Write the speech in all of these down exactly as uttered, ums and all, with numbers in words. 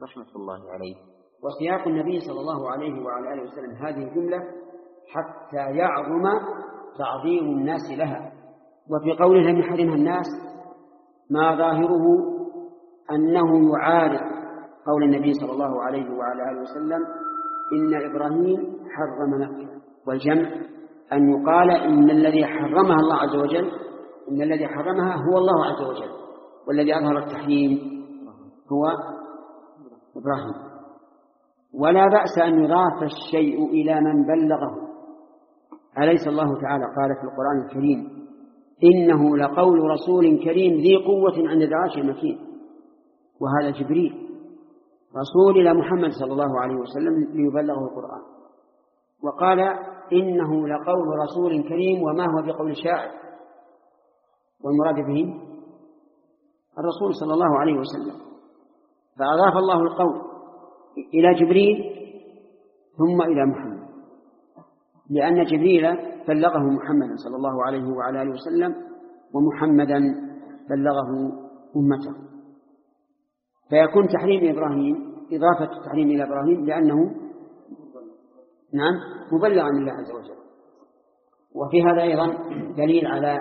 رحمة الله عليه. وسياق النبي صلى الله عليه وعلى آله وسلم هذه الجملة حتى يعظم تعظيم الناس لها. وفي قوله لم يحرمها الناس ما ظاهره أنه يعارض قول النبي صلى الله عليه وعلى آله وسلم إن إبراهيم حرم مكة، والجمع أن يقال إن الذي حرمها الله عز وجل إن الذي حرمها هو الله عز وجل، والذي أظهر التحريم هو إبراهيم. ولا بأس أن يضاف الشيء إلى من بلغه. أليس الله تعالى قال في القرآن الكريم إنه لقول رسول كريم ذي قوة عند ذي عرش مكين، وهذا جبريل رسول إلى محمد صلى الله عليه وسلم ليبلغه القرآن. وقال إنه لقول رسول كريم وما هو بقول شاعر، والمراد به الرسول صلى الله عليه وسلم. فأضاف الله القول إلى جبريل ثم إلى محمد، لأن جبريل بلغه محمد صلى الله عليه وعلى آله وسلم، ومحمدا بلغه أمته. فيكون تحريم إبراهيم إضافة التحريم إلى إبراهيم لأنه نعم مبلغا لله عز وجل. وفي هذا أيضا دليل على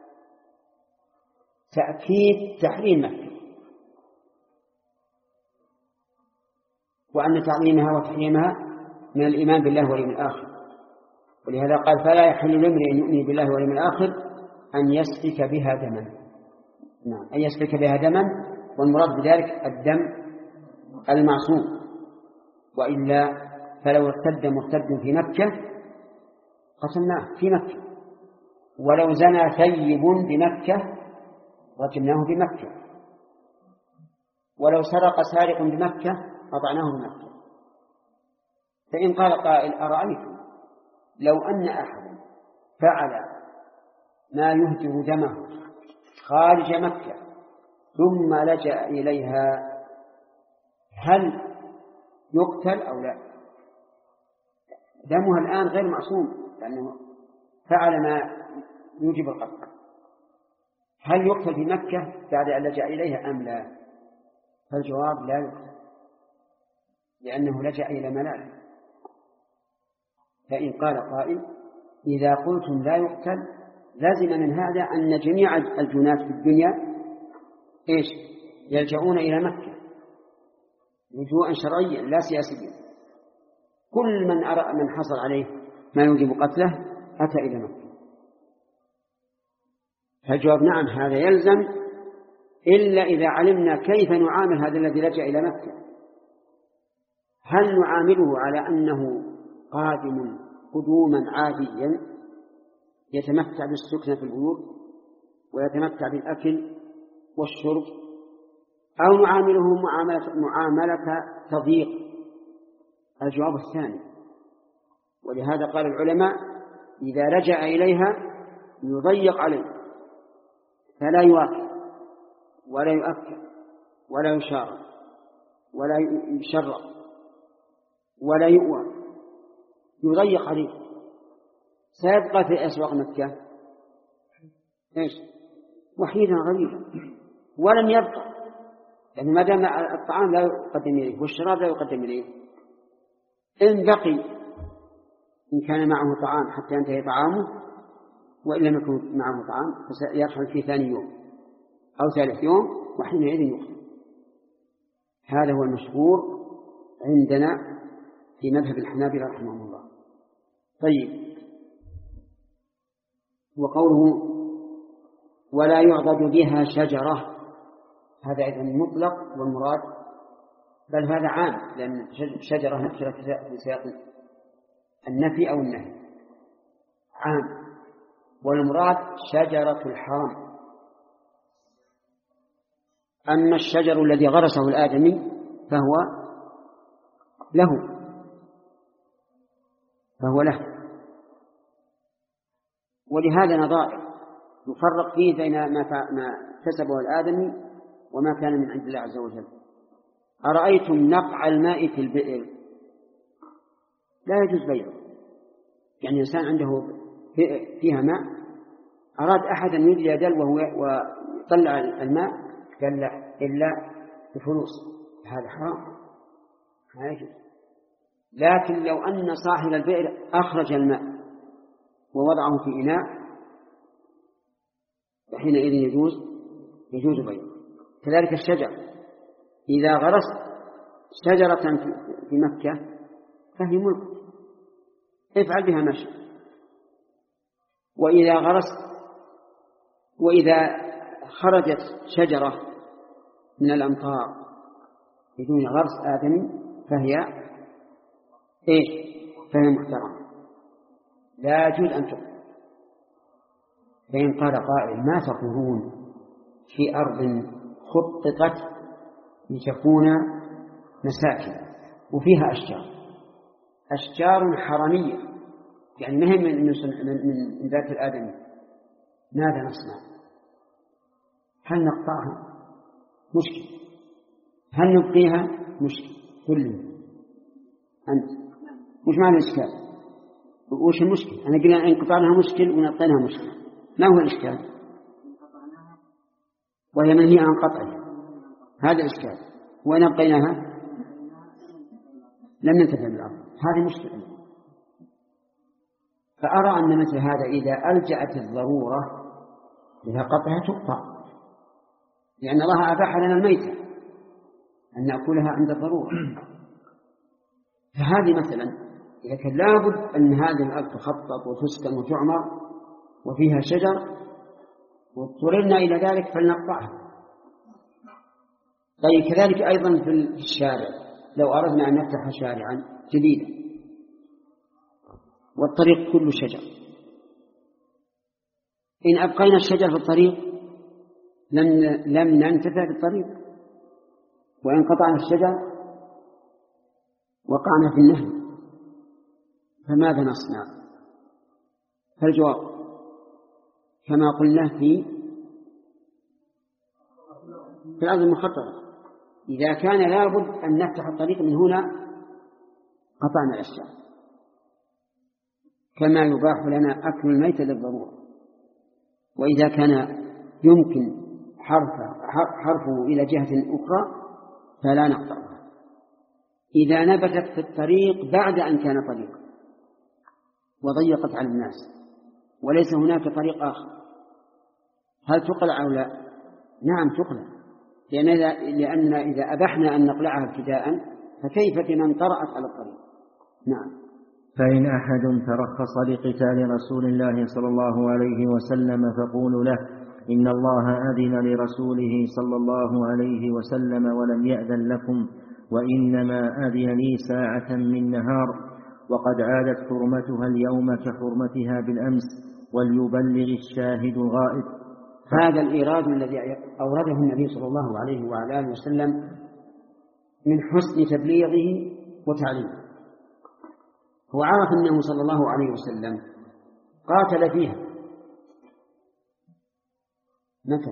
تأكيد تحريم مكة، وأن تعظيمها وتحريمها من الإيمان بالله واليوم الآخر. ولهذا قال فلا يحل لامرئ يؤمن بالله واليوم الآخر أن يسفك بها دما. نعم أن يسفك بها دما، والمراد بذلك الدم المعصوم، وإلا فلو ارتد مرتد في مكة قتلناه في مكة، ولو زنى ثيب بمكة رجمناه بمكة، ولو سرق سارق بمكة قطعناه بمكة. فإن قال قائل أرأيتم لو أن أحد فعل ما يهدر دمه خارج مكة ثم لجأ إليها هل يقتل أو لا؟ دمها الآن غير معصوم لأنه فعل ما يوجب القتل. هل يقتل في مكة بعد أن لجأ إليها أم لا؟ فالجواب لا يقتل، لأنه لجأ إلى ملاله. فإن قال قائل إذا قلتم لا يقتل لازم من هذا أن جميع الجنات في الدنيا إيش يلجؤون إلى مكة لجوءا شرعيا لا سياسيا. كل من أرى من حصل عليه ما يوجب قتله أتى إلى مكة. فالجواب نعم هذا يلزم، إلا إذا علمنا كيف نعامل هذا الذي لجأ إلى مكة. هل نعامله على أنه قادم قدوما عاديا يتمتع بالسكنة في البيوت ويتمتع بالأكل والشرب، أو نعامله معاملة, معاملة تضييق؟ الجواب الثاني. ولهذا قال العلماء إذا لجأ إليها يضيق عليه، فلا يواكل ولا يؤكل ولا يشارك ولا يشرب ولا يؤوى، يضيق عليه. سيبقى في أسواق مكة إيش وحيدا غريبا ولن يبقى، يعني ما دام الطعام لا يقدم إليه والشراب لا يقدم إليه. إن بقي إن كان معه طعام حتى ينتهي طعامه، وإن لم يكن معه طعام فسيرحل في ثاني يوم أو ثالث يوم وحينئذ يقتل. هذا هو المشهور عندنا في مذهب الحنابلة رحمهم الله. طيب، وقوله ولا يعضد بها شجرة هذا أيضا مطلق والمراد، بل هذا عام، لأن شجرة نكرة في سياق النفي أو النهي عام، والمراد شجرة الحرم. أما الشجر الذي غرسه الآدمي فهو له فهو له ولهذا نظائر يفرق فيه بين ما كسبه الآدمي وما كان من عند الله عز وجل. أرأيتم نقع الماء في البئر لا يجوز بيعه، يعني إنسان عنده فيها ماء أراد أحد أن يدلي دلوه ويطلع الماء قال لا إلا بفلوس، هذا حرام ما يجوز. لكن لو أن صاحب البئر أخرج الماء ووضعه في إناء فحينئذ يجوز يجوز بيعه. كذلك الشجر، إذا غرست شجرة في مكة فهي ملك، افعل بها ما شئت. وإذا غرست وإذا خرجت شجرة من الأمطار بدون غرس آدمي فهي إيش؟ فهي محترمة لا يجوز أن تقبل. فإن قال قائل ما تقولون في أرض خططت لتكون مساكن وفيها أشجار أشجار حرمية يعني مهم من, من, من ذات الآدمي، ماذا نصنع؟ هل نقطعها؟ مشكل. هل نبقيها؟ مشكل. كله أنت مش معنى الإشكال؟ وش المشكل؟ أنا قلنا إن قطعناها مشكل ونبقيناها مشكل، ما هو الإشكال؟ وهي منهي عن قطعها، هذا الإشكال. وإن أبقيناها لم ننتفع بالأرض، هذه مشكلة. فأرى أن مثل هذا إذا ألجأت الضرورة إلى قطعها تقطع، لأن الله أباح لنا الميتة أن نأكلها عند الضرورة. فهذه مثلا إذا كان لابد أن هذه الأرض تخطط وتسكن وتعمر وفيها شجر واضطررنا إلى ذلك فلنقطعها. طيب كذلك أيضا في الشارع، لو أردنا أن نفتح شارعا جديدا والطريق كله شجر، إن أبقينا الشجر في الطريق لم لم ننتفع بالطريق، وإن قطعنا الشجر وقعنا في النهي. فماذا نصنع؟ فالجواب كما قلنا في في الأرض المخططة، إذا كان لابد أن نفتح الطريق من هنا قطعنا الأشجار، كما يباح لنا أكل الميت للضرورة. وإذا كان يمكن حرفه, حرفه إلى جهة أخرى فلا نقطعها. إذا نبتت في الطريق بعد أن كان طريقا وضيقت على الناس وليس هناك طريق آخر، هل تقلع أو لا؟ نعم تقلع، لأننا إذا أبحنا أن نقلعها ابتداء فكيف بمن طرأت على الطريق؟ نعم. فإن أحد ترخص لقتال رسول الله صلى الله عليه وسلم فقولوا له إن الله أذن لرسوله صلى الله عليه وسلم ولم يأذن لكم، وإنما أذن لي ساعة من نهار، وقد عادت حرمتها اليوم كحرمتها بالأمس، وليبلغ الشاهد الغائب. هذا الإيراد الذي أورده النبي صلى الله عليه وعلى آله وسلم من حسن تبليغه وتعليمه. هو عرف أنه صلى الله عليه وسلم قاتل فيها متى؟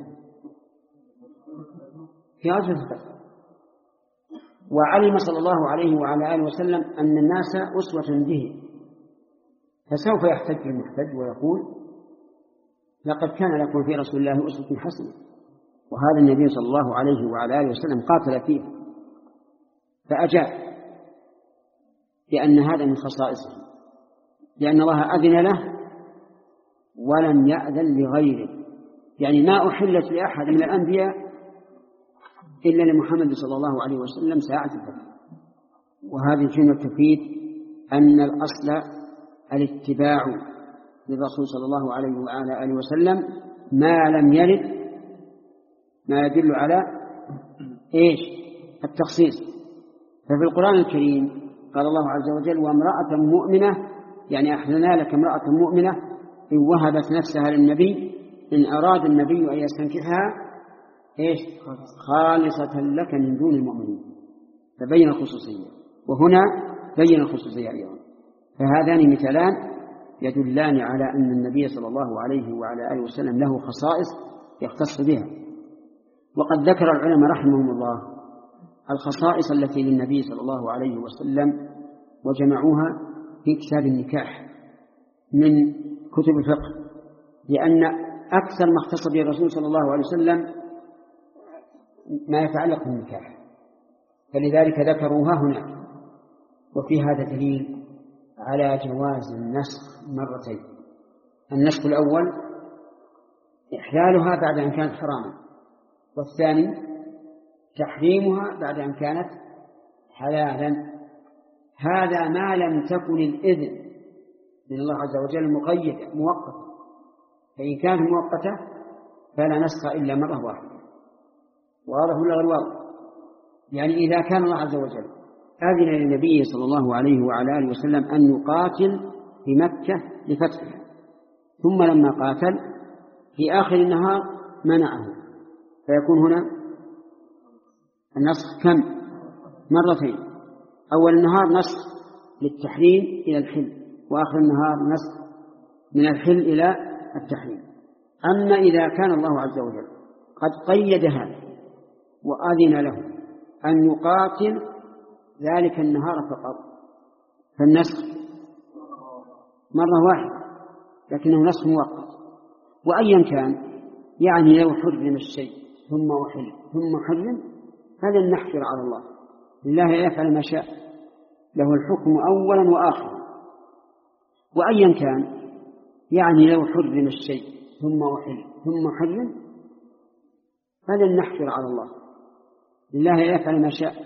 في غزوة بدر، وعلم صلى الله عليه وعلى آله وسلم أن الناس أسوة به، فسوف يحتج المحتج ويقول لقد كان لكم في رسول الله أسوة حسنة، وهذا النبي صلى الله عليه وعلى آله وسلم قاتل فيه فأجاب لأن هذا من خصائصه، لأن الله أذن له ولم يأذن لغيره، يعني ما أحلت لأحد من الأنبياء إلا لمحمد صلى الله عليه وسلم ساعة الفتح. وهذه كلمة تفيد أن الأصل الاتباع للرسول صلى الله عليه وعلى آله وسلم ما لم يرد ما يدل على إيش؟ التخصيص. ففي القرآن الكريم قال الله عز وجل وامرأة مؤمنة، يعني أحلنا لك امرأة مؤمنة إن وهبت نفسها للنبي إن أراد النبي أن يستنكحها إيش؟ خالصة لك من دون المؤمنين، فبين الخصوصية، وهنا بين الخصوصية أيضا. فهذان مثالان يدلان على أن النبي صلى الله عليه وعلى آله وسلم له خصائص يختص بها. وقد ذكر العلماء رحمهم الله الخصائص التي للنبي صلى الله عليه وسلم وجمعوها في كتاب النكاح من كتب الفقه، لأن أكثر ما اختص به الرسول صلى الله عليه وسلم ما يتعلق بالنكاح، فلذلك ذكروها هنا وفي هذا دليل على جواز النسخ مرتين. النسخ الأول إحلالها بعد أن كانت حراما، والثاني تحريمها بعد أن كانت حلالا. هذا ما لم تكن الإذن من الله عز وجل مقيدة مؤقتة، فإن كانت مؤقتة فلا نسخ إلا مرة واحدة. واضح ولا غير واضح؟ يعني إذا كان الله عز وجل أذن للنبي صلى الله عليه وعلى آله وسلم أن يقاتل في مكة لفتحها، ثم لما قاتل في آخر النهار منعه، فيكون هنا النسخ كم؟ مرتين. أول النهار نسخ للتحريم إلى الحل، وآخر النهار نسخ من الحل إلى التحريم. أما إذا كان الله عز وجل قد قيد هذا وأذن له أن يقاتل ذلك النهار فقط، فالنسخ مرة واحدة، لكنه نسخ مؤقت. وأيا كان، يعني لو حرم الشيء ثم أحل ثم حرم هذا نحفر على الله، لله يفعل ما شاء، له الحكم أولا وآخرا. وأيا كان، يعني لو حرم الشيء ثم أحل ثم حرم هذا نحفر على الله، لله يفعل ما شاء،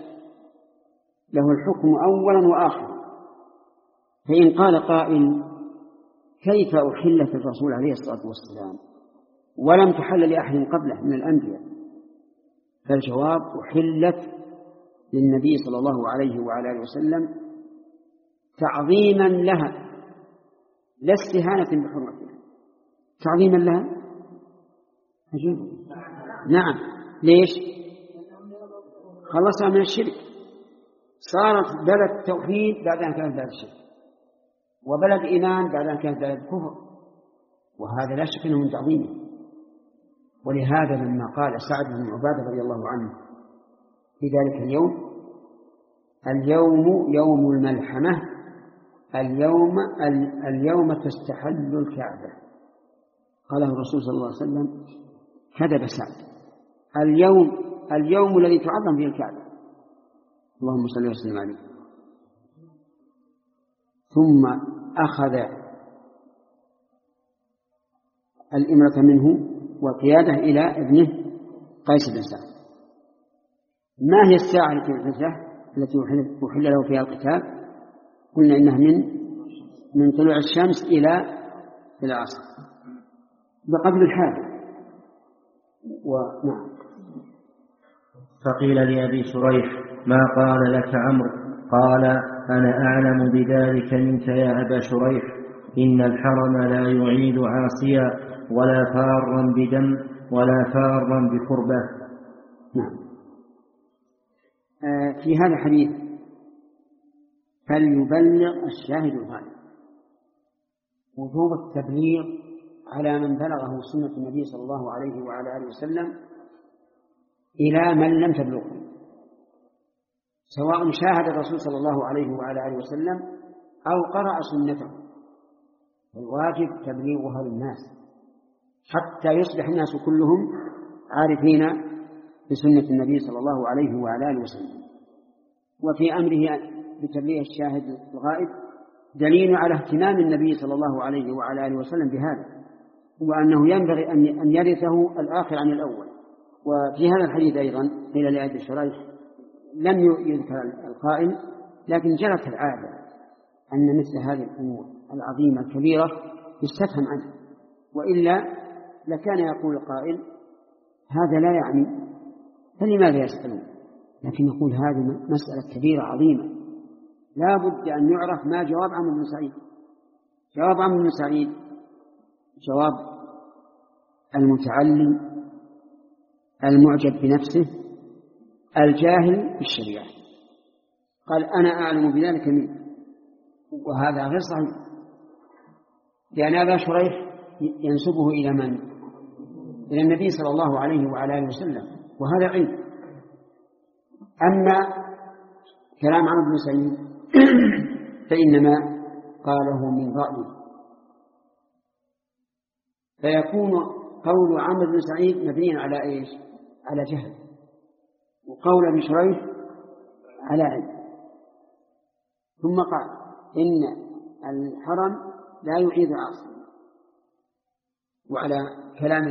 له الحكم أولا وآخرا. فإن قال قائل كيف أحلت الرسول عليه الصلاة والسلام ولم تحل لأحد قبله من الأنبياء؟ فالجواب أحلت للنبي صلى الله عليه وعلى آله وسلم تعظيما لها لا استهانة بحرمتها، تعظيما لها. أجل. نعم. ليش؟ خلصها من الشرك، صارت بلد توحيد بعد أن كانت بلد الشرك، وبلد إيمان بعد أن كانت بلد كفر، وهذا لا شك أنه من تعظيمه. ولهذا لما قال سعد بن عبادة رضي الله عنه في ذلك اليوم: اليوم يوم الملحمة، اليوم اليوم تستحل الكعبة، قاله الرسول صلى الله عليه وسلم: كذب سعد، اليوم اليوم الذي تعظم فيه الكعبة، اللهم صل وسلم عليه. ثم أخذ الإمرة منه والقيادة إلى ابنه قيس بن سعد. ما هي الساعة التي أحل له فيها القتال؟ قلنا إنها من من طلوع الشمس إلى العصر بقدر الحاجة. ونعم. فقيل لأبي شريح: ما قال لك عمرو؟ قال: أنا أعلم بذلك منك يا أبا شريح، إن الحرم لا يعيد عاصيا ولا فارا بدم ولا فارا بقربة. نعم. آه في هذا الحديث: فليبلغ الشاهد الغائب، وجوب التبليغ على من بلغه سنة النبي صلى الله عليه وعلى آله وسلم إلى من لم تبلغه، سواء شاهد الرسول صلى الله عليه وعلى آله وسلم أو قرأ سنته، الواجب تبليغها للناس حتى يصبح الناس كلهم عارفين بسنة النبي صلى الله عليه وعلى آله وسلم. وفي أمره بتبليغ الشاهد الغائب دليل على اهتمام النبي صلى الله عليه وعلى آله وسلم بهذا، وأنه ينبغي أن يرثه الآخر عن الأول. وفي هذا الحديث أيضا قيل لأبي شريح: لم يذكر القائل، لكن جرت العادة أن مثل هذه الأمور العظيمة الكبيرة يستفهم عنها، وإلا لكان يقول القائل: هذا لا يعني، فلماذا يسألون؟ لكن يقول هذه مسألة كبيرة عظيمة لا بد أن يعرف ما جواب عمرو بن سعيد. جواب عمرو بن سعيد جواب المتعلم المعجب بنفسه الجاهل بالشريعة، قال: أنا أعلم بذلك منك، وهذا غير صحيح، لأن أبا شريح ينسبه إلى من؟ إلى النبي صلى الله عليه وعلى آله وسلم، وهذا علم. أما كلام عمرو بن سعيد فإنما قاله من رأيه، فيكون قول عمرو بن سعيد مبنيا على إيش؟ على جهل، وقول ابن شريح على علم. ثم قال إن الحرم لا يعيد عاصي. وعلى كلام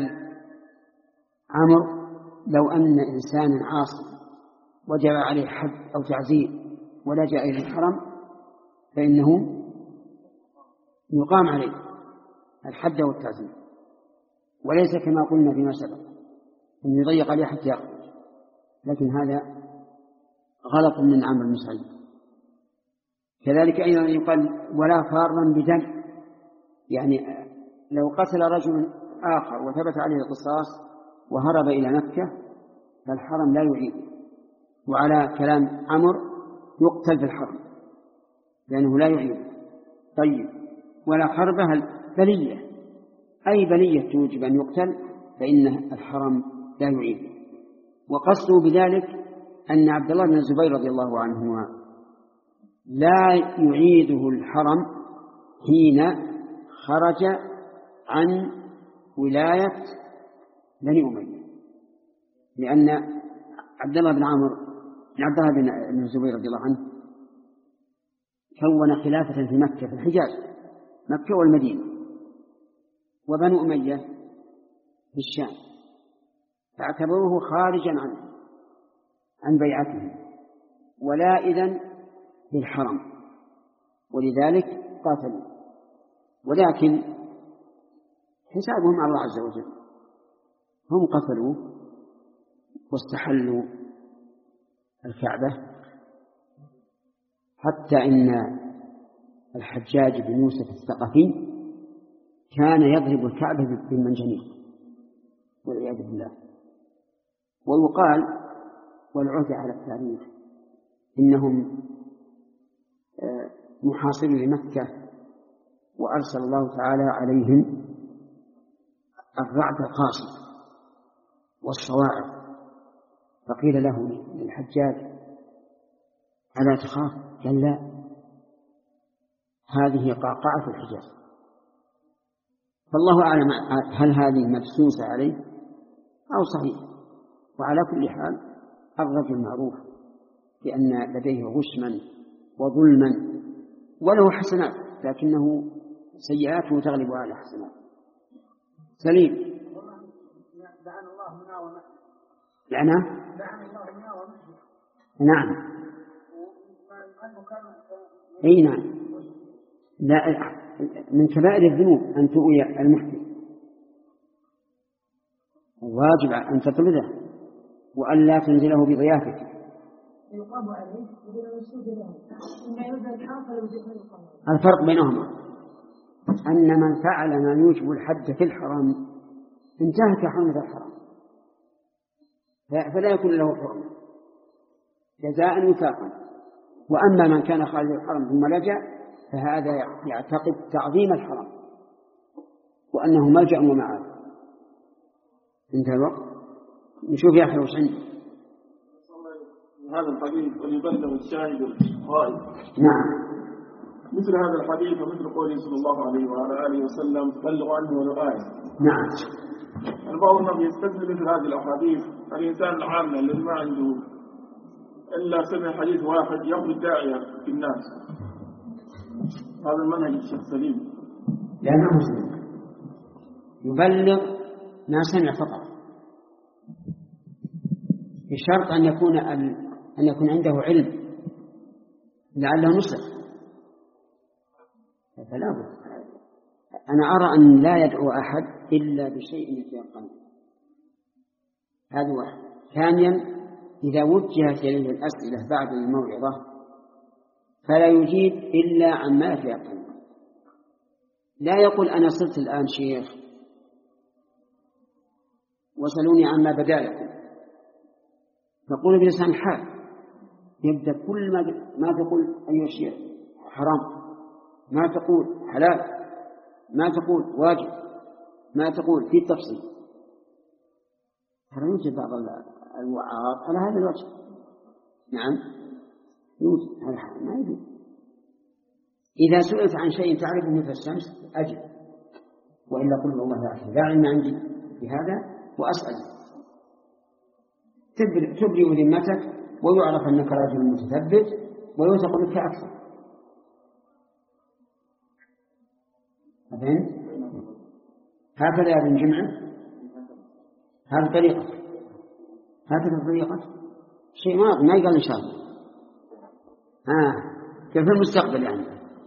عمرو لو أن إنسانا عاصي وجب عليه حد أو تعزير ولجأ إلى الحرم فإنه يقام عليه الحد والتعزير، وليس كما قلنا فيما سبق أن يضيق عليه حتى يخرج، لكن هذا غلط من عمرو بن سعيد. كذلك أيضا يقال ولا فارا بدم، يعني لو قتل رجل آخر وثبت عليه القصاص وهرب إلى مكة فالحرم لا يعيد. وعلى كلام عمرو يقتل في الحرم لأنه لا يعيد. طيب ولا خربة بلية، أي بلية توجب أن يقتل فإن الحرم لا يعيد. وقصده بذلك أن عبد الله بن الزبير رضي الله عنهما لا يعيده الحرم حين خرج عن ولاية بني أمية، لأن عبد الله بن عمرو بن عبد الله بن الزبير رضي الله عنه كون خلافة في مكة في الحجاز، مكة والمدينة، وبنو أمية في الشام، فاعتبروه خارجا عنه عن بيعته ولا إذن للحرم، ولذلك قاتلوا. ولكن حسابهم على الله عز وجل، هم قتلوا واستحلوا الكعبة، حتى إن الحجاج بن يوسف الثقفي كان يضرب الكعبة بالمنجنيق والعياذ بالله. ويقال والعهد على التاريخ إنهم محاصرون لمكة وأرسل الله تعالى عليهم الرعد القاصف والصواعق، فقيل له للحجاج ألا تخاف؟ قال لا، هذه قعقعة الحجاز. فالله أعلم هل هذه مبسوسة عليه أو صحيح. وعلى كل حال الرجل معروف بأن لديه غشما وظلما وله حسنات، لكنه سيئاته تغلب على حسنات. سليم لعن الله منا ومحن. لعنه لعن الله منا ومحن. نعم أي نعم. لا، من كبائر الذنوب أن تؤوي المحدث، واجب أن تطرده وأن لا تنزله بضيافتك. الفرق بينهما أن من فعل ما يوجب الحد في الحرم انتهك حرمة الحرم فلا يكون له حرمة جزاء وفاقا. وأما من كان خارج الحرم ثم لجأ فهذا يعتقد تعظيم الحرم وأنه ملجأ ومعاد. انتهى الوقت. نشوف يا أخي وش عندي هذا الحديث وليبلغ الشاهد الغائب. نعم. مثل هذا الحديث ومثل قوله صلى الله عليه وعلى آله وسلم تبلغ عنه ولو آية. نعم. البعض الناس يستدل مثل هذه الأحاديث الإنسان العام الذي ما عنده إلا سمع حديث واحد يأخذ داعية في الناس. هذا المنهج الشيخ سليم لأنه مسلم يبلغ ما سمع فقط بشرط أن يكون أن يكون عنده علم لعله نصح. فلا بد. أنا أرى أن لا يدعو أحد إلا بشيء يتيقن. هذا واحد. ثانيا إذا وجهت إليه الأسئلة بعد الموعظة فلا يجيب إلا عما يتيقن. لا يقول أنا صرت الآن شيخ وسألوني عما بدا لكم، تقول بلسان حال يبدأ كل ما ما تقول أيها الشيخ حرام، ما تقول حلال، ما تقول واجب، ما تقول في التفصيل. ترى يوجد بعض الوعاظ على هذا الوجه. نعم يوجد، هذا ما يجوز. إذا سئلت عن شيء تعرفه مثل الشمس أجب، وإلا قل والله يا أخي لا علم عندي بهذا وأسأل. تبرئ ذمتك ويعرف أنك رجل متثبت ويوثق منك أكثر. فهمت؟ هكذا يا ابن جمعة، هذه طريقة، هكذا طريقة شيء ما ما يقال إن شاء الله. ها كيف المستقبل يعني؟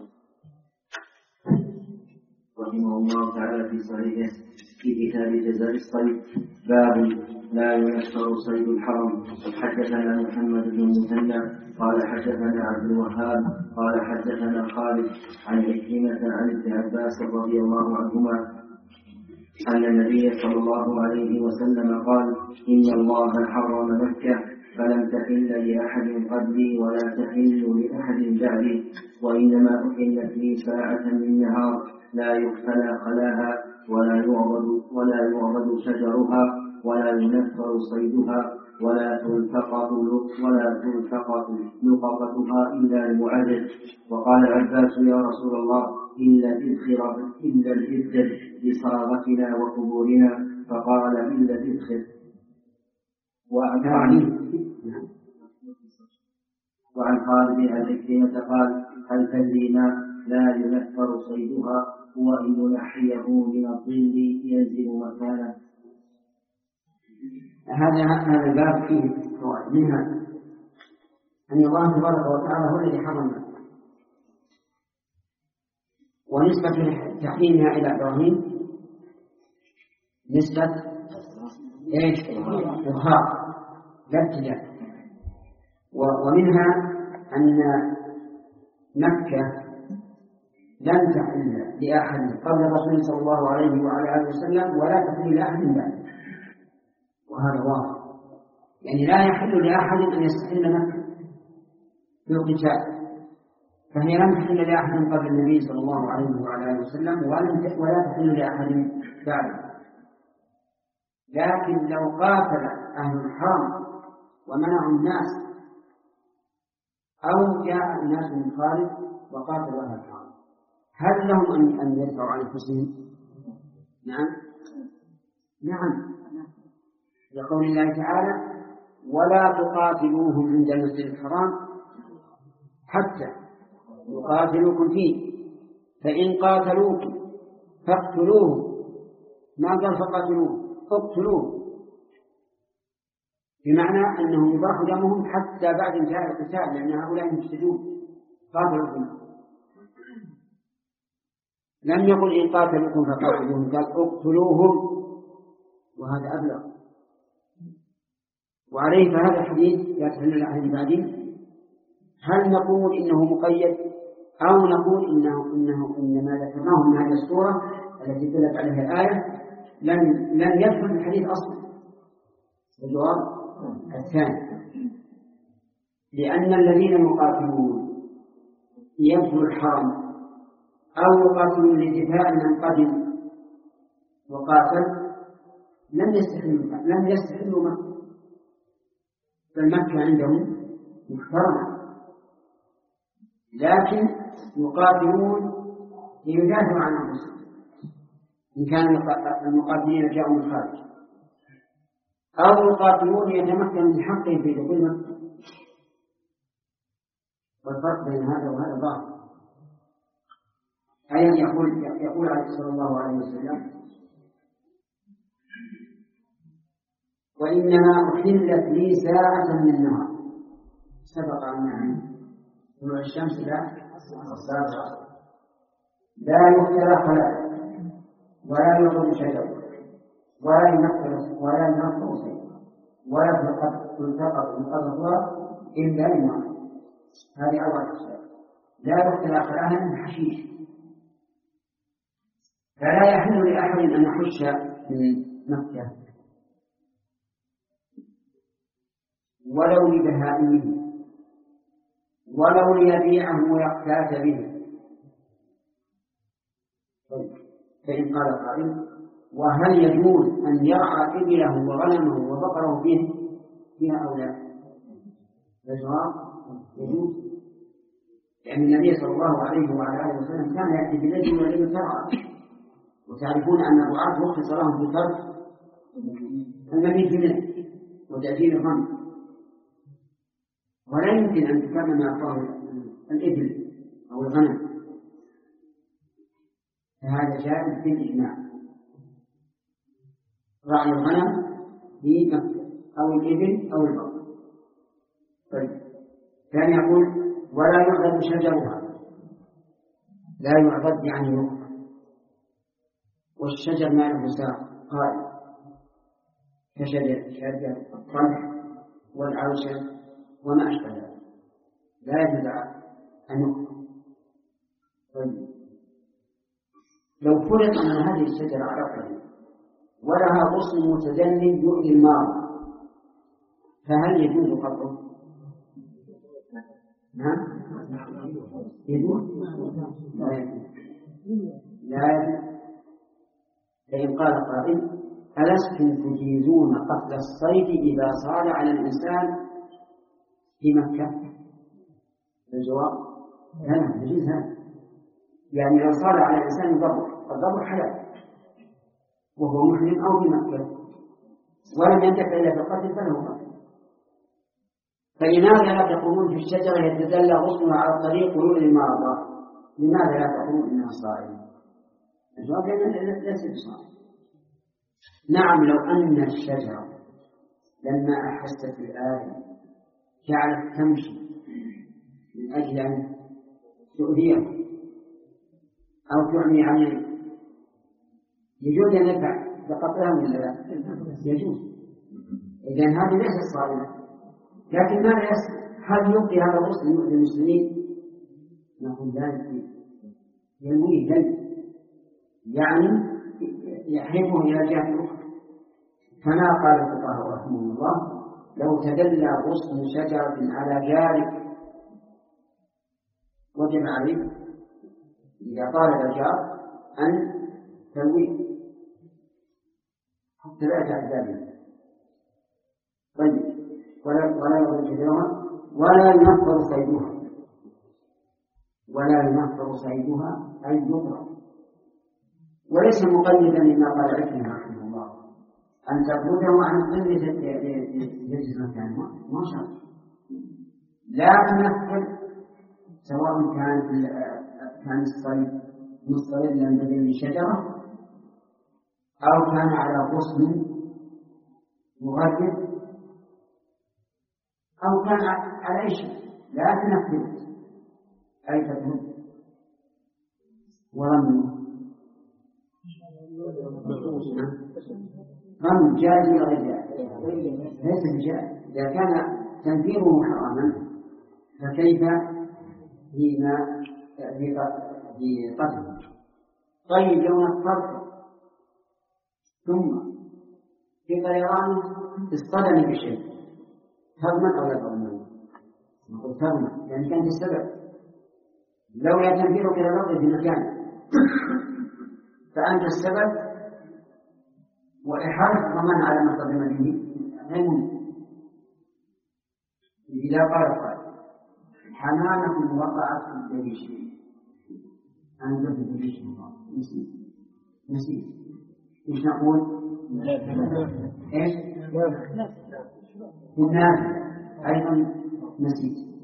رحمه الله تعالى في صحيحه في كتاب جزاء الصيد باب لا ينشر صيد الحرم. حدثنا محمد بن مثنى قال حدثنا عبد الوهاب قال حدثنا خالد عن عكرمة عن ابن عباس رضي الله عنهما أن النبي صلى الله عليه وسلم قال إن الله حرم مكة فلم تحل لأحد قبلي ولا تحل لأحد بعدي، وإنما أحلت لي ساعة من نهار لا يختلى خلاها ولا يعبد ولا يعبد شجرها ولا ينفر صيدها ولا تلتقط ولا تلتقط لقطتها إلا المعذب. وقال العباس يا رسول الله إلا الإذخر إلا الإذخر لصاغتنا وقبورنا، فقال إلا الإذخر. وعن خالد عن عكرمة قال هل تدري ما لا ينفر صيدها هو إن ينحيه من الظل ينزل مكانه. هذا هذا الباب فيه فوائد، منها أن الله تبارك وتعالى هو الذي حرم، ونسبة تحريمها إلى إبراهيم نسبة إيش؟ إظهار لا ابتداء. ومنها أن مكة لم تحل لأحد قبل الرسول صلى الله عليه وعلى آله وسلم ولا تحل لأحد بعده، وهذا واضح، يعني لا يحل لأحد أن يستحل مكة في القتال، فهي لم تحل لأحد قبل النبي صلى الله عليه وعلى آله وسلم ولا تحل لأحد بعده. لكن لو قاتل أهل الحرم ومنعوا الناس أو جاء الناس من خارج وقاتلوا أهل الحرم، هل لهم أن أن يدفعوا عن أنفسهم؟ نعم نعم، لقول الله تعالى ولا تقاتلوهم عند المسجد الحرام حتى يقاتلوكم فيه فإن قاتلوكم فاقتلوهم، ما قال فقاتلوهم، اقتلوهم، بمعنى أنهم يباح دمهم حتى بعد انتهاء القتال، لأن هؤلاء مفسدون قاتلوهم. لم يقل إن قاتلوكم فقاتلوهم، قال اقتلوهم، وهذا أبلغ. وعليه فهذا الحديث يتحل الأحد بعدين، هل نقول إنه مقيد أو نقول إنه, إنه إنما ذكرناه من هذه السورة التي دلت عليها الآية لن لن يدخل الحديث أصلا؟ الجواب الثاني، لأن الذين يقاتلون يدخلوا الحرم أو يقاتلون لدفاع من قتل وقاتل لم يستحلوا لم يستحلوا مكة، فالمكة عندهم محترمة، لكن يقاتلون ليدافعوا عن أنفسهم إن كان المقاتلين جاءوا من خارج، أو يقاتلون يتمكن من حقهم في دخول مكة. والفرق بين هذا وهذا ظاهر. أيضا يقول يقول عليه صلى الله عليه وسلم وإنما أحلت لي ساعة من النهار، سبق أن طلوع الشمس لا الساعة لا يختلى خلاء ولا يضر شجر ولا ينفر ولا ينفر شيء ولا تلتقط الأرض إلا الماء. هذه أول أشياء. لا يختلى خلاء من حشيش، فلا يحل لأحد أن يحش من مكة ولو لبهائمه ولو ليبيعه ويقتات به. فإن قال قائل وهل يجوز أن يرعى إبله وغنمه وبقره فيه فيها أو لا؟ الجواب يجوز، لأن النبي صلى الله عليه وعلى آله وسلم كان يأتي بالليل والليل ترعى، وتعرفون أن الرعاة رخص لهم في ترك المبيت منه وتأجيل الغنم، ولا يمكن أن تكون ما أعطاه الإبل أو الغنم. فهذا جائز بالإجماع. راعي الغنم في مكة أو الإبل أو البقر. طيب كان يقول ولا يعضد شجرها، لا يعضد يعني يقطع، والشجر ما له ساق قائم كشجر شجر الطلح والعوشة وما أشبه ذلك، لا يجوز أن يقطع. طيب لو فرض أن هذه الشجرة على الطريق ولها غصن متجنب يؤذي المار، فهل يجوز قطعه؟ نعم يجوز؟ لا يجوز. لا. فإن قال قائل ألستم تجيزون قتل الصيد إذا صار على الإنسان في مكة؟ الجواب لا يجوز هذا. يعني لو صار على الإنسان الضبط، الضبط حلال وهو محرم أو في مكة ولم ينتفع إلا بالقتل فله قتل. فلماذا لا تقولون في الشجرة يتدلى غصنها على الطريق ويؤذي المرضى؟ لماذا لا تقولون إنها صائمة؟ الجواب ليس بصائم. نعم لو أن الشجرة لما أحست بالآذى جعلت تمشي من أجل أن تؤذيه أو تعمي عليه، يجوز أن يدفع بقطعها ولا لا؟ يجوز. إذن هذه ليست صائمة. لكن ماذا يصنع؟ هل يبقي هذا الغسل يؤذي المسلمين؟ نقول ذلك ينوي جلد، يعني يحرمه إلى جهة أخرى. كما قال الفقهاء رحمهم الله لو تدلى غصن شجرة على جارك وجب عليه إذا طالب الجار أن تنويه حتى لا يجعل ذلك. طيب ولا ولا يضر كثيرها ولا ينفر صيدها، ولا ينفر صيدها أي يضرب، وليس مقيدا لما قال عكرمة رحمه الله أن تأخذه عن كل جنس مكان، ما شرط. لا تنفر سواء كان كان الصيد مستظلا بظل شجرة أو كان على غصن مغرب أو كان على أي شيء، لا تنفذ أي تكون. ورمي رمي جائز ولا غير جائز؟ ليس بجائز. إذا كان تنفيره حراما فكيف فيما بقتله؟ طيب لو نفرت ثم في طيران اصطدم بشيء تضمن أو لا تضمن؟ نقول تضمن يعني كانت السبب. لو لا تنفيرك إلى الأرض في مكان فأنت السبب وإحارة ضمان على ما صدم به غير ممكن. إذا قال قال حمامة وقعت في الجيش أنزلت في الجيش نسيت نسيت إيش نقول؟ إيش؟ الناس أيضا نسيت.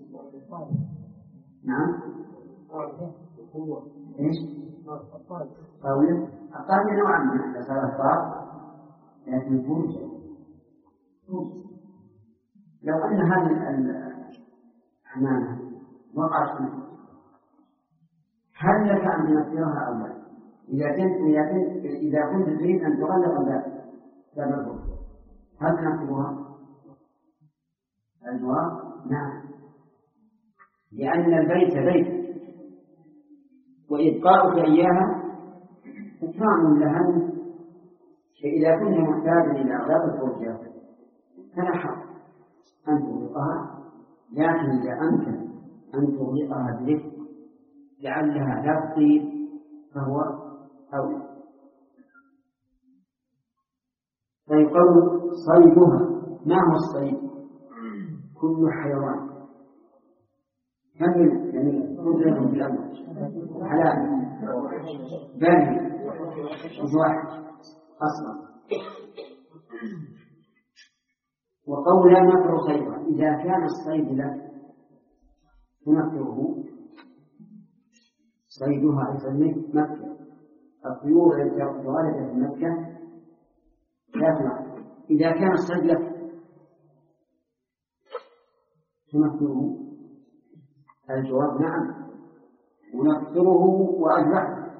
نعم إيش؟ قوله الطاقة نوعا ما إذا صار الطاق لكن فوج فوج. لو أن هذه الحمامة وقعت في الفوج هل لك أن تنفرها أو لا؟ إذا كنت إذا كنت إذا كنت تريد أن تغلق باب باب الفوج هل تنفرها؟ الجواب نعم، لأن البيت بيت وإبقاؤك إياها إكرام لها. فإذا كنت محتاجا إلى أغلاق الفرجة فلا حق أن تغلقها، لكن إذا أمكن أن تغلقها برفق لعلها لا تطيب فهو أولى. فيقول صيدها. ما هو الصيد؟ كل حيوان كمل يعني قدرة في الأمر حلال باري واحد أصلا. وقول لا نفر صيدها إذا كان الصيد لك تنفره صيدها أيضا مكة الطيور التي ولدت في مكة لا تنقل. إذا كان الصيد لك تنقله؟ الجواب نعم، ونقصره وأجبحه.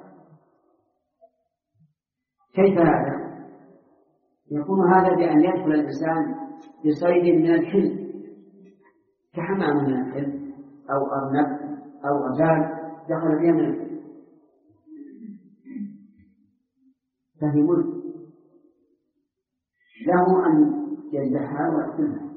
كيف هذا؟ يكون هذا بأن يدخل الإنسان بصيد من الحل كحمام من الحل أو أرنب أو غزال دخل بها من الحل، فهي ملك له أن يذبحها ويأكلها.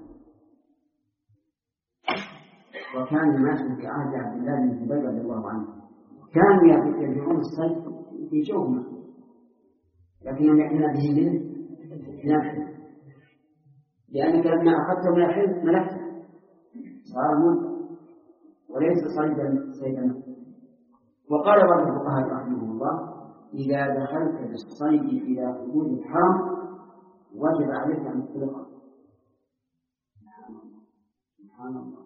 وكان الناس في عهد عبد الله بن الزبير رضي الله عنه كانوا يرجعون الصيد في شومه، لكنهم يأتون به منه نافع، لأنك لما أخذت من الحلم ملكته صار ملك وليس صيدا صيدا. وقال بعض الفقهاء رحمه الله: إذا دخلت بالصيد إلى حدود الحرم وجب عليك أن تطلقه. سبحان الله،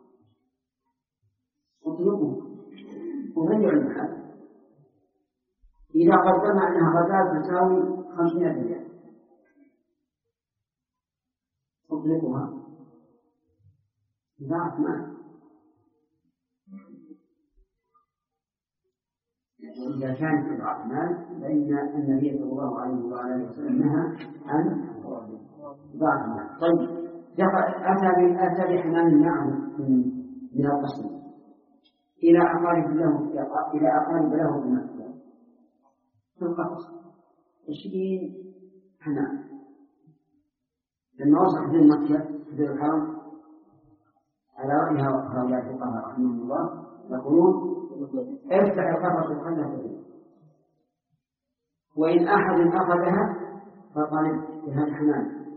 اطلقه وغير المحل. إذا قدرنا أنها غزال تساوي خمسمائة ريال تطلقها ضاعت مال. وإذا كانت إضاعة مال فإن النبي صلى الله عليه وعلى آله وسلم نهى عن إضاعة المال. طيب، أتى أتى بحمام معه من القصر إلى أقارب له إلى أقارب له في مكة في القصر عشرين حمام. لما وصل في مكة في الحرم على رأيها هؤلاء الفقهاء رحمهم الله يقولون: افتح القفص وخلها تدري، وإن أحد أخذها فطالب بهذا الحمام.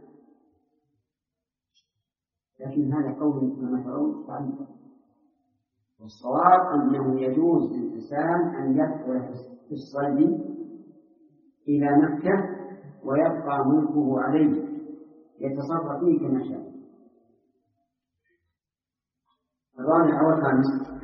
لكن هذا قول كما ترون ضعيف، والصواب أنه يجوز للإنسان أن يدخل في الصيد إلى مكة ويبقى ملكه عليه يتصرف فيه كما شاء. الرابع والخامس: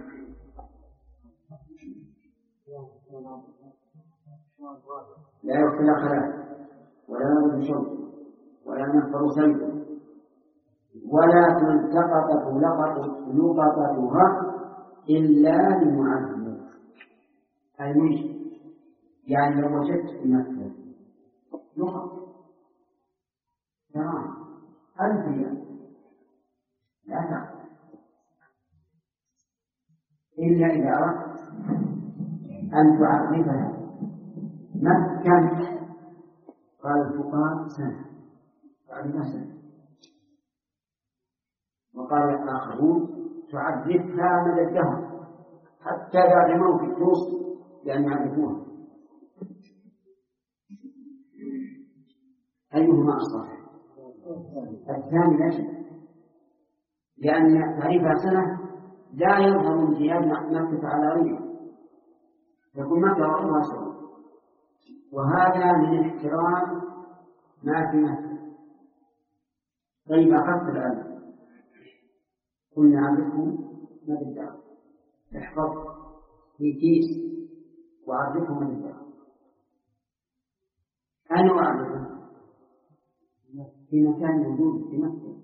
لا يقتل خلاف ولا يمد شوك ولا ينفر سيد ولا تلتقط لقطتها إلا لمعذب. المنشئ يعني لو وجدت في مكة لقط تمام ألف ريال لا تعرف إلا إذا أردت أن تعرفها مكة. قال الفقهاء سنة تعرفها سنة. وقال الآخرون تعرفها مدى الدهر حتى بعد موت توصل لأن يعرفوها. أيهما أصح؟ الثاني لا شك، لأن تعريفها سنة لا يظهر امتياز مكة على غيره، يكون مكة وغيرها سواء، وهذا من احترام ما في مكة. طيب، أخذت الآن قلنا عرفهم ما بالدار، احفظ في كيس وعرفهم ما بالدار. أنا أعرفهم في مكان موجود في مكة.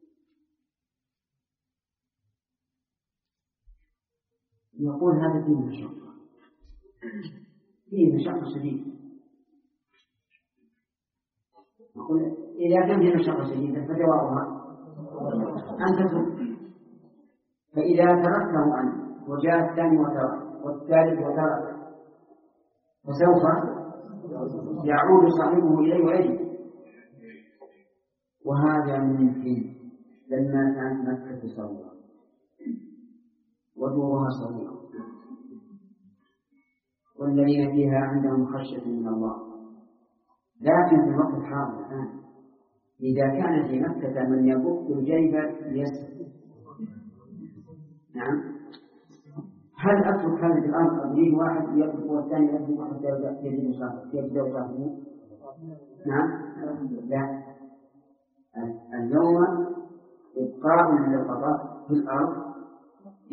يقول هذا فيه مشقة، فيه مشقة شديدة. نقول إذا كان فيه مشقة شديدة فجوابها أن تترك. فإذا تركه أنت وجاء الثاني وترك والثالث وترك فسوف يعود صاحبه إليه وإليه. وهذا ممكن لما كانت مكة صغيرة ودورها صغيرة والذين فيها عندهم خشية من الله. لكن في الوقت الحاضر الآن إذا كان في مكة من يبث الجيب ليسر، نعم، هل أترك هذه الأرض أبريد واحد يبث والثاني يبث حتى يبدأ صاحبه؟ نعم، لا. اليوم إبقاء اللقطات في الأرض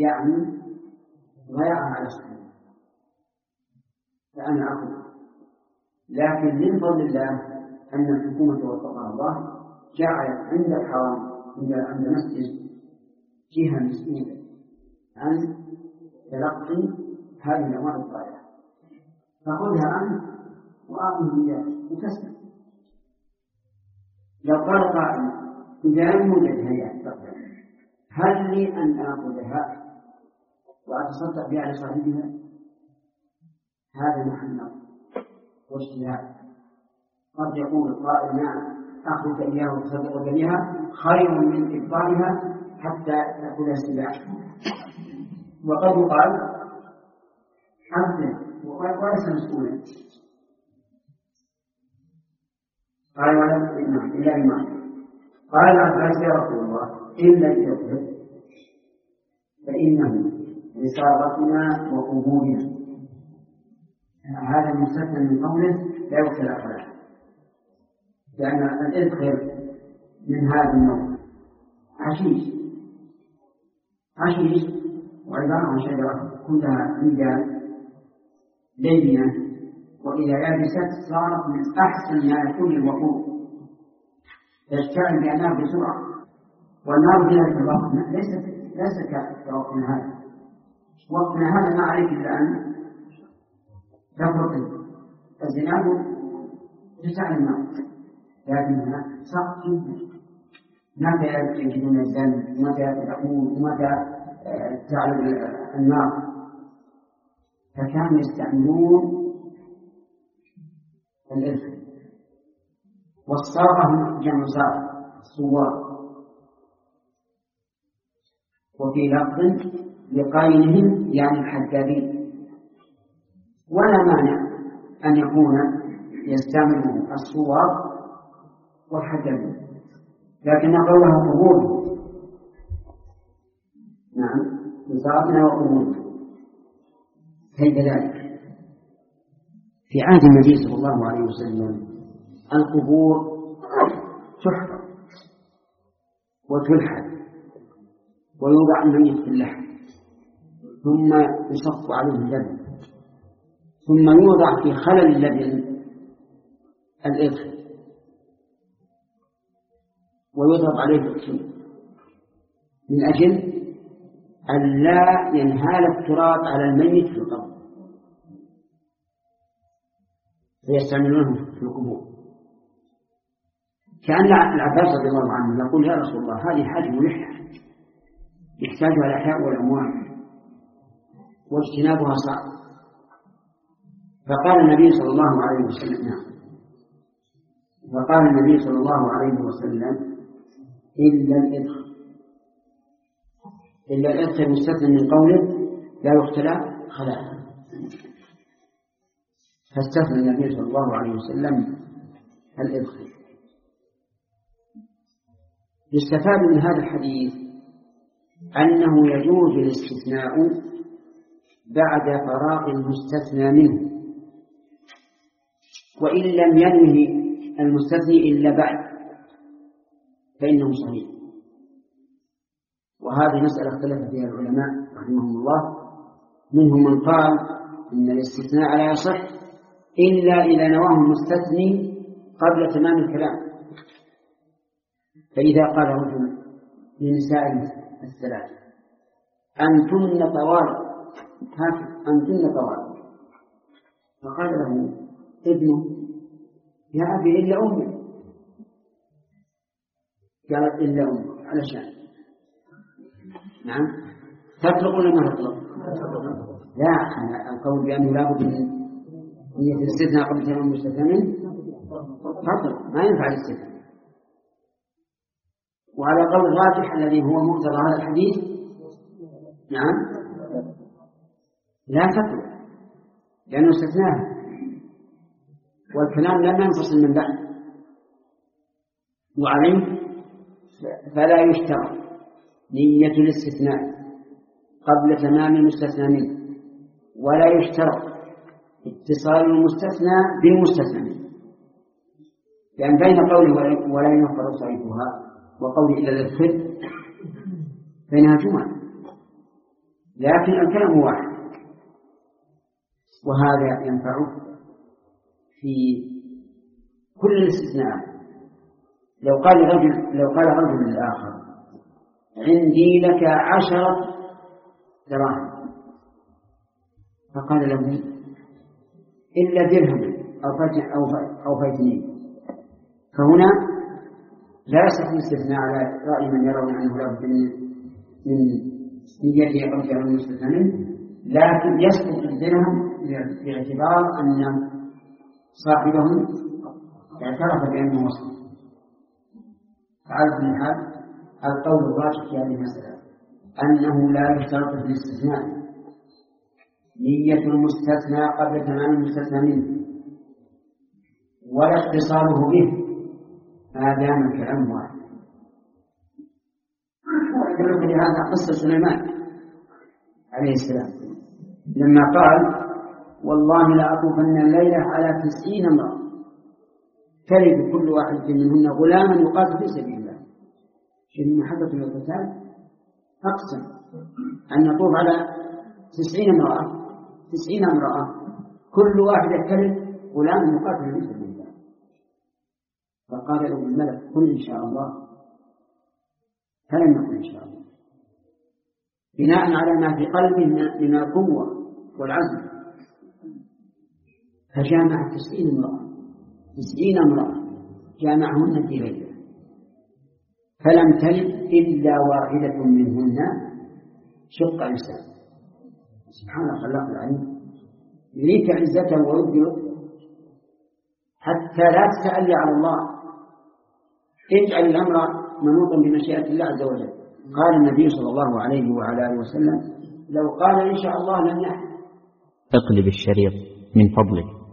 يعني ضياعها على السنة. فأنا أقول لكن من فضل الله أن الحكومة وفقها الله جعلت عند الحرام عند عند المسجد جهة مسؤولة عن تلقي هذه الأموال الطائلة، فخذها أنت وأعطه إياه وتسلم. لو قال قائل إذا لم يوجد هيئة هل لي أن آخذها وأتصدق بها لصاحبها؟ هذا محل نظر واجتهاد. قد يقول القائل نعم أخذ إياه وتصدق بها خير من إبطالها حتى تأخذها سلاح، وقد يقال حتى وليس مسؤولا. قال ولم إلا بما قال العباس يا رسول الله إلا يذهب فإنه لصارتنا وقبورنا. هذا المستثنى من قوله لا يقتل أخلاق، لأن الإذخر من هذا النوع حشيش حشيش وعبارة عن شجرة كلها عند لينة، وإذا يابست صارت من أحسن ما يكون الوقود، تشتعل بأنها بسرعة، والنار في ذلك الوقت ليس ليس كوقتنا هذا. وقتنا هذا ما عليك إلا أن تفرق الزناد وتشتعل النار، لكنها صعب جدا. متى يجدون الزن، متى تقوم، متى تعلم النار. فكانوا يستعملون الإذن. والصاغة جمع صاغ صوار. وفي لفظ لقينهم يعني الحدادين، ولا مانع أن يكون يستعمل الصوار والحدادين، لكن قوله قبول نعم بصارتنا وقبول. كيف ذلك؟ في عهد النبي صلى الله عليه وسلم القبور تحفر وتلحد ويوضع الميت في اللحم، ثم يصف عليه اللبن، ثم يوضع في خلل اللبن الإذخر ويضرب عليه بالطين من أجل أن لا ينهال التراب على الميت في القبر، فيستعملونه في القبور. كأن العباس رضي الله عنه يقول يا رسول الله هذه حاجة ملحة يحتاجها الأحياء والأموات واجتنابها صعب. فقال النبي صلى الله عليه وسلم نعم فقال النبي صلى الله عليه وسلم إلا الإذخر. إلا الإذخر مستثنى من قوله لا يختلى خلاء، فاستثنى النبي صلى الله عليه وسلم الإذخر. يستفاد من هذا الحديث أنه يجوز الاستثناء بعد فراغ المستثنى منه، وإن لم ينهي المستثني إلا بعد فإنه صحيح. وهذه مسألة اختلف فيها العلماء رحمهم الله، منهم من قال إن الاستثناء لا يصح إلا إذا نواه المستثني قبل تمام الكلام. فإذا قال رجل لنساء الثلاث أنتن طوال أنتن طوال، فقال له ابنه يا أبي إلا أمي، قالت إلا أمي علشان نعم تطلق ولا ما تطلق؟ لا، القول بأنه لا بد من نية الاستثناء قبل تمام المستثنى تطلق، ما ينفع الاستثناء. وعلى قول الراجح الذي هو مقتضى هذا الحديث نعم لا تطلق لأنه استثناها والكلام لم ينفصل من بعد. وعليه فلا يشترط نية الاستثناء قبل تمام المستثنى منه، ولا يشترط اتصال المستثنى بالمستثنى منه، لأن بين قوله ولا ينفر صريفها وقوله إلا الإذخر بينها جمل، لكن الكلام واحد. وهذا ينفع في كل الاستثناءات. لو قال رجل لو قال رجل للآخر عندي لك عشرة دراهم، فقال له إلا درهم أو فايت أو أو فايتين، فهنا لا يصح الاستثناء على رأي من يرون أنه لا بد من من نيته أو جعل المستثنى منه، لكن يسقط الدرهم باعتبار أن صاحبه اعترف بأنه وصف. فعلى كل حال القول الراجح في هذه المسألة أنه لا يشترط في الاستثناء نية المستثنى قبل تمام المستثنى منه ولا اتصاله به ما دام الكلام واحد. وأدلك لهذا قصة سليمان عليه السلام لما قال والله لأطوفن الليلة على تسعين امرأة تلد كل واحد منهن غلاما يقاتل في سبيل الله. شيء محبة للقتال أقسم أن نطوف على تسعين امرأة تسعين امرأة كل واحدة تلد غلاما يقاتل في سبيل الله. فقال له الملك قل إن شاء الله، فلم يقل إن شاء الله بناء على ما في قلبه من القوة والعزم، فجامع تسعين امرأة تسعين امرأة جامعهن في ليلة فلم تلد إلا واحدة منهن شق لسان. سبحان الخلاق العليم يريك عزته ويبدله حتى لا تتألى على الله، اجعل الأمر منوطا بمشيئة الله عز وجل. قال النبي صلى الله عليه وعلى آله وسلم لو قال إن شاء الله لم يحدث. اقلب الشريط من فضلك.